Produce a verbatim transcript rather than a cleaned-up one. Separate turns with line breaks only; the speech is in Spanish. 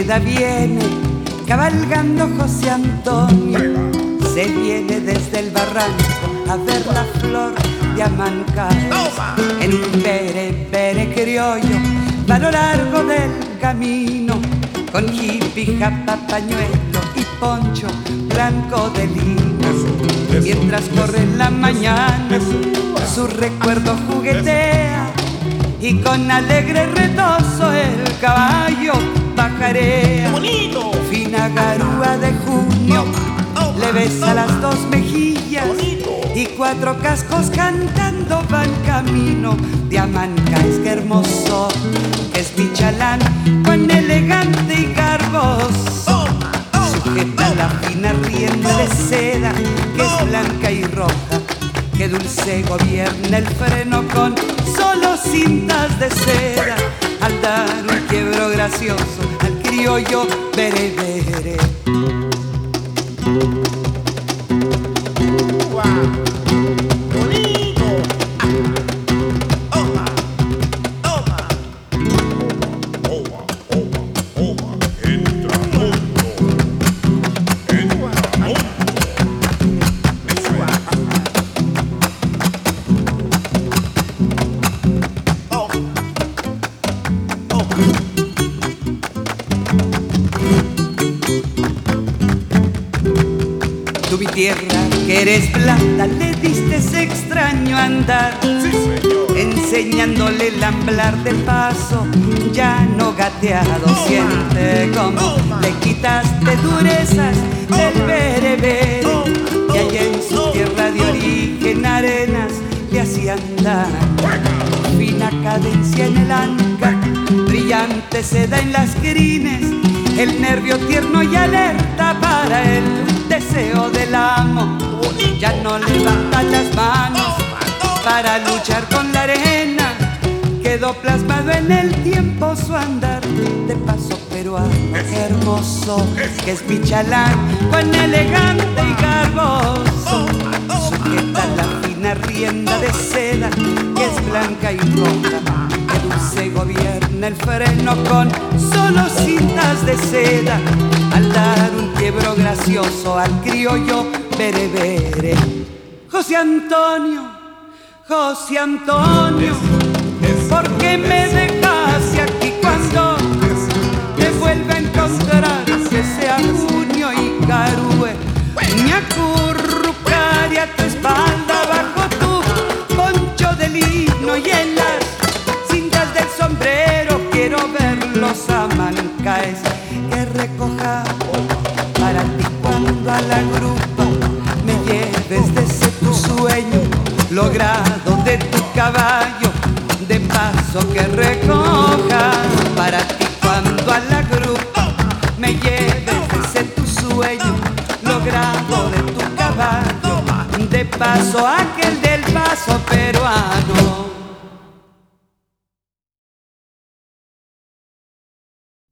vida viene cabalgando José Antonio. Se viene desde el barranco a ver la flor de Amancay. En un bere, bere criollo va a lo largo del camino, con hippie, japa, pañuelo y poncho blanco de lino. Mientras corre la mañana, su recuerdo juguetea y con alegre retozo el caballo pajarea. Fina garúa de junio le besa las dos mejillas y cuatro cascos cantando van camino de Amancay. Qué hermoso es mi chalán, cuán elegante y garboso. Sujeta la fina rienda de seda que es blanca y roja. Qué dulce gobierna el freno con solo cintas de seda. Al dar un quiebro gracioso al criollo bere bere. Tú mi tierra que eres blanda le diste ese extraño andar,
sí, señor.
Enseñándole el amblar de paso ya no gateado. Oh, siente como oh, le quitaste durezas oh, del bere bere oh, oh, y allá en su oh, tierra de origen arenas le hacían dar. Fina cadencia en el anca, brillante seda en las crines, el nervio tierno y alerta para el deseo del amo. Ya no levanta las manos para luchar con la arena. Quedó plasmado en el tiempo su andar de paso peruano. Qué hermoso que es mi chalán, cuán elegante y garboso. Sujeta la fina rienda de seda que es blanca y roja. Que dulce gobierna el freno con solo cintas de seda. Al dar un quiebro gracioso al criollo bere bere. José Antonio, José Antonio, ¿por qué me dejaste aquí cuando te vuelva a encontrar? Que sea junio y carúe, me acurrucaré a tu espalda bajo tu poncho de lino y en las cintas del sombrero quiero ver los Amancaes que recoja para ti cuando a la grupa me lleves desde tu sueño logrado de tu caballo, de paso que recoja para ti cuando a la grupa me lleves desde tu sueño logrado de tu caballo, de paso aquel del paso peruano.